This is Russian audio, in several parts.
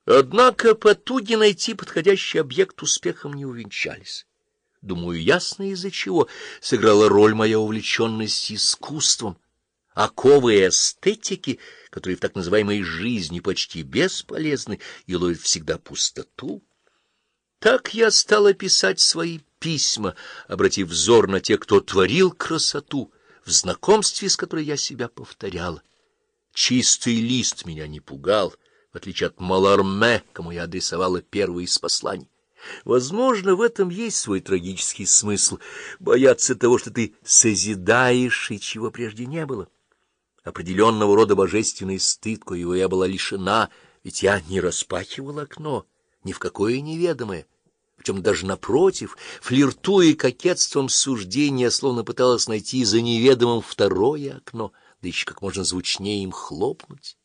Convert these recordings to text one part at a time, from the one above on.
Однако потуги найти подходящий объект успехом не увенчались. Думаю, ясно из-за чего сыграла роль моя увлеченность искусством, оковы эстетики, которые в так называемой жизни почти бесполезны и ловят всегда пустоту. Так я стала писать свои письма, обратив взор на тех, кто творил красоту, в знакомстве с которой я себя повторяла. Чистый лист меня не пугал, в отличие от Маларме, кому я адресовала первое из посланий. Возможно, в этом есть свой трагический смысл — бояться того, что ты созидаешь, и чего прежде не было. Определенного рода божественный стыд, коего я была лишена, ведь я не распахивала окно, ни в какое неведомое. Причем даже напротив, флиртуя кокетством суждения, словно пыталась найти за неведомым второе окно, да еще как можно звучнее им хлопнуть.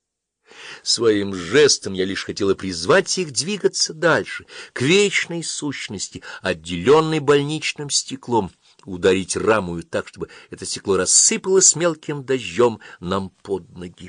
Своим жестом я лишь хотела призвать их двигаться дальше, к вечной сущности, отделенной больничным стеклом, ударить рамою так, чтобы это стекло рассыпалось мелким дождем нам под ноги.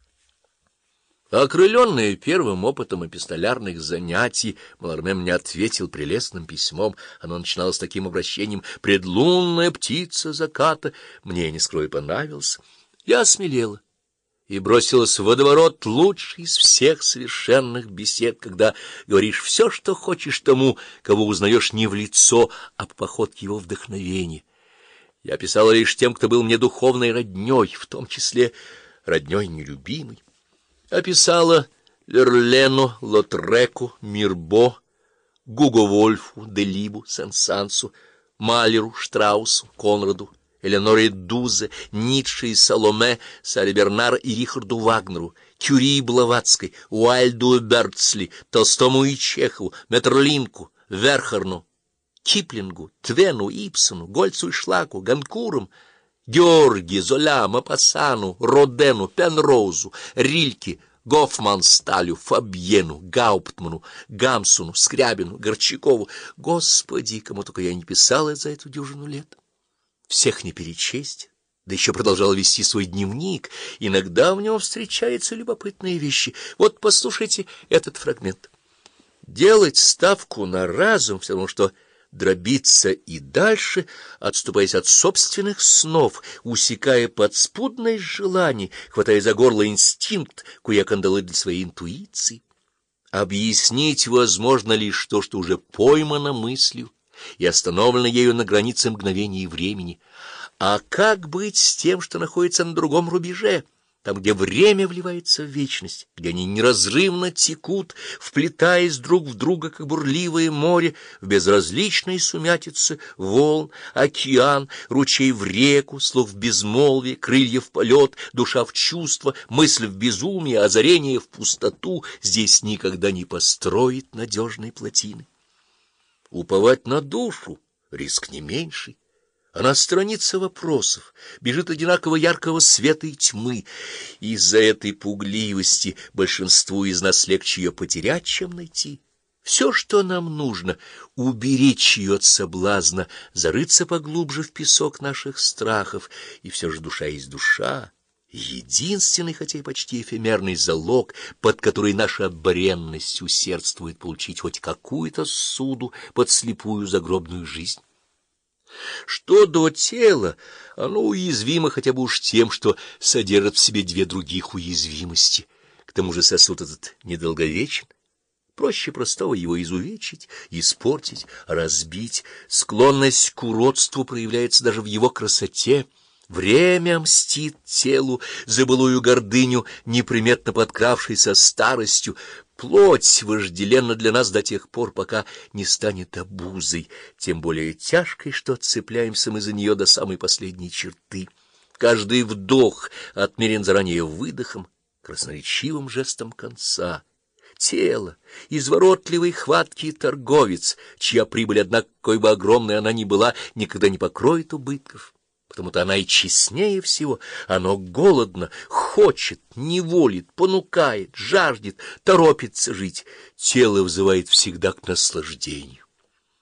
Окрыленный первым опытом эпистолярных занятий, Маларме мне ответил прелестным письмом. Оно начиналось таким обращением: «Предлунная птица заката». Мне, не скрою, понравился. Я осмелела и бросилась в водоворот, лучший из всех совершенных бесед, когда говоришь все, что хочешь тому, кого узнаешь не в лицо, а по походке его вдохновения. Я писала лишь тем, кто был мне духовной родней, в том числе родней нелюбимой. Описала Верлену, Лотреку, Мирбо, Гуго Вольфу, Делибу, Сен-Сансу, Малеру, Штраусу, Конраду, Элеоноре Дузе, Ницше и Саломе, Саре Бернар и Рихарду Вагнеру, Кюри и Блаватской, Уайльду и Бертсли, Толстому и Чехову, Метерлинку, Верхарну, Киплингу, Твену, Ипсону, Гольцу и Шлаку, Ганкурам, Георги, Золя, Мапассану, Родену, Пенроузу, Рильке, Гофмансталю, Фабьену, Гауптману, Гамсуну, Скрябину, Горчакову. Господи, кому только я не писала за эту дюжину лет. Всех не перечесть, да еще продолжала вести свой дневник. Иногда в нем встречаются любопытные вещи. Вот послушайте этот фрагмент. Делать ставку на разум все равно, что дробиться и дальше, отступаясь от собственных снов, усекая подспудное желание, хватая за горло инстинкт, куя кандалы для своей интуиции. Объяснить возможно лишь то, что уже поймано мыслью и остановлено ею на границе мгновения и времени. А как быть с тем, что находится на другом рубеже, там, где время вливается в вечность, где они неразрывно текут, вплетаясь друг в друга, как бурливое море, в безразличной сумятице волн, океан, ручей в реку, слов в безмолвие, крылья в полет, душа в чувство, мысль в безумие, озарение в пустоту, здесь никогда не построить надежной плотины. Уповать на душу — риск не меньший. Она страница вопросов, бежит одинаково яркого света и тьмы. Из-за этой пугливости большинству из нас легче ее потерять, чем найти. Все, что нам нужно — уберечь ее от соблазна, зарыться поглубже в песок наших страхов. И все же душа есть душа, единственный, хотя и почти эфемерный залог, под который наша бренность усердствует получить хоть какую-то ссуду под слепую загробную жизнь. Что до тела, оно уязвимо хотя бы уж тем, что содержит в себе две других уязвимости. К тому же сосуд этот недолговечен. Проще простого его изувечить, испортить, разбить. Склонность к уродству проявляется даже в его красоте. Время мстит телу за былую гордыню, неприметно подкравшейся старостью. Плоть вожделенна для нас до тех пор, пока не станет обузой, тем более тяжкой, что цепляемся мы за нее до самой последней черты. Каждый вдох отмерен заранее выдохом, красноречивым жестом конца. Тело — изворотливый, хваткий торговец, чья прибыль, однако, какой бы огромной она ни была, никогда не покроет убытков. Потому-то она и честнее всего. Оно голодно, хочет, неволит, понукает, жаждет, торопится жить. Тело взывает всегда к наслаждению.